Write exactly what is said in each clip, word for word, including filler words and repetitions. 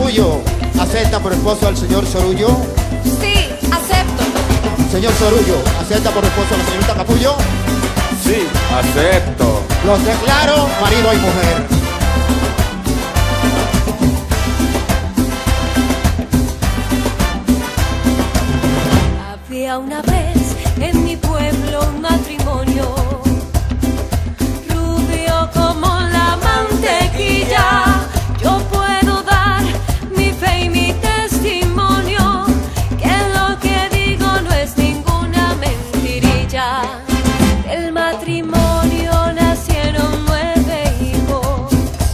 Capullo, ¿acepta por esposo al señor Sorullo? Sí, acepto. Señor Sorullo, ¿acepta por esposo a la señorita Capullo? Sí, acepto. Los declaro marido y mujer. Había una vez en mi pueblo un matrimonio, rubio como la mantequilla. Yo puedo dar mi fe y mi testimonio, que lo que digo no es ninguna mentirilla. Del matrimonio nacieron nueve hijos,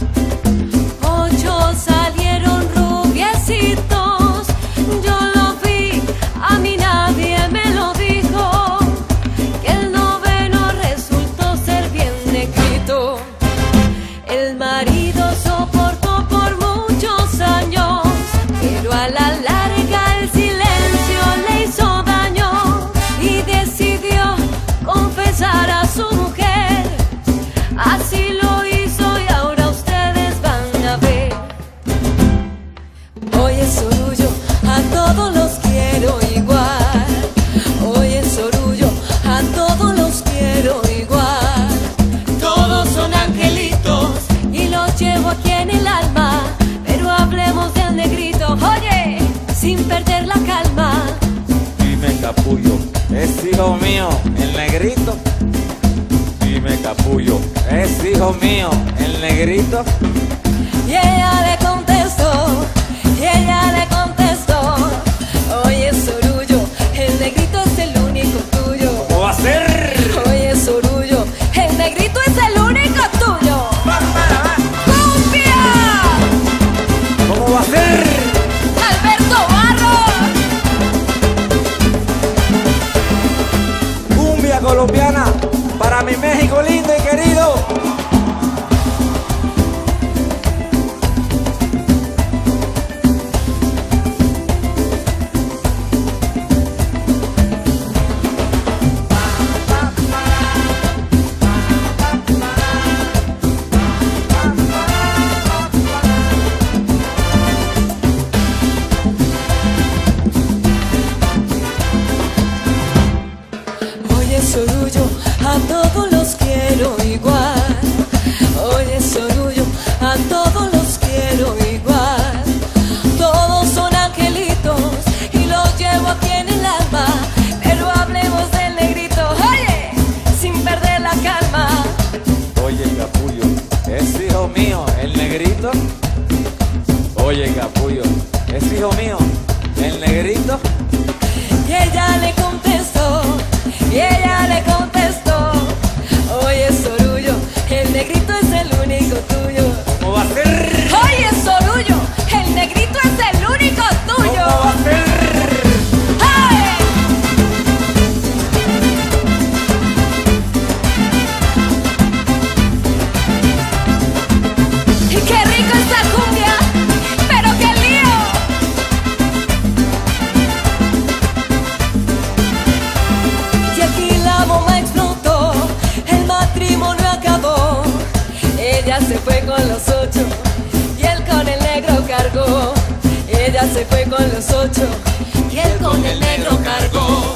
ocho salieron rubiecitos. Yo lo vi, a mí nadie me lo dijo, que el noveno resultó ser bien negrito. El marido soportó por muchos años, pero a la larga el silencio le hizo daño y decidió confesar a su mujer. Así lo hizo y ahora ustedes van a ver. Oye, Sorullo, a todos los quiero igual. Oye, Sorullo, a todos los quiero igual. Todos son angelitos y los llevo aquí en el alma, pero hablemos del negrito, oye, sin perder la calma. Dime, Capullo, ¿es hijo mío el negrito? Dime, Capullo, ¿es hijo mío el negrito? Y ella le contestó, y ella le contestó, oye, Sorullo, el negrito es el único tuyo. ¿Cómo va a ser? Oye, Sorullo, el negrito es el único tuyo. ¡Cumbia! ¿Cómo va a ser? ¡Alberto Barros! Cumbia colombiana para mi México lindo y querido. Oye, Sorullo, a todos los quiero igual. Oye, Sorullo, a todos los quiero igual. Todos son angelitos y los llevo aquí en el alma, pero hablemos del negrito, oye, sin perder la calma. Oye, Capullo, ¿es hijo mío el negrito? Oye, Capullo, ¿es hijo mío el negrito? Y ella le contestó, y ella le contestó, oye, Sorullo, el negrito es el único tuyo. ¿Cómo va a ser? Oye, Sorullo, el negrito es el único tuyo. ¿Cómo va a ser? ¡Ay! Y qué rico esta cumbia, pero qué lío. Y aquí la bomba explotó, el matrimonio acabó. Ella se fue con los ocho y él con el negro cargó. Ella se fue con los ocho y él con el negro cargó.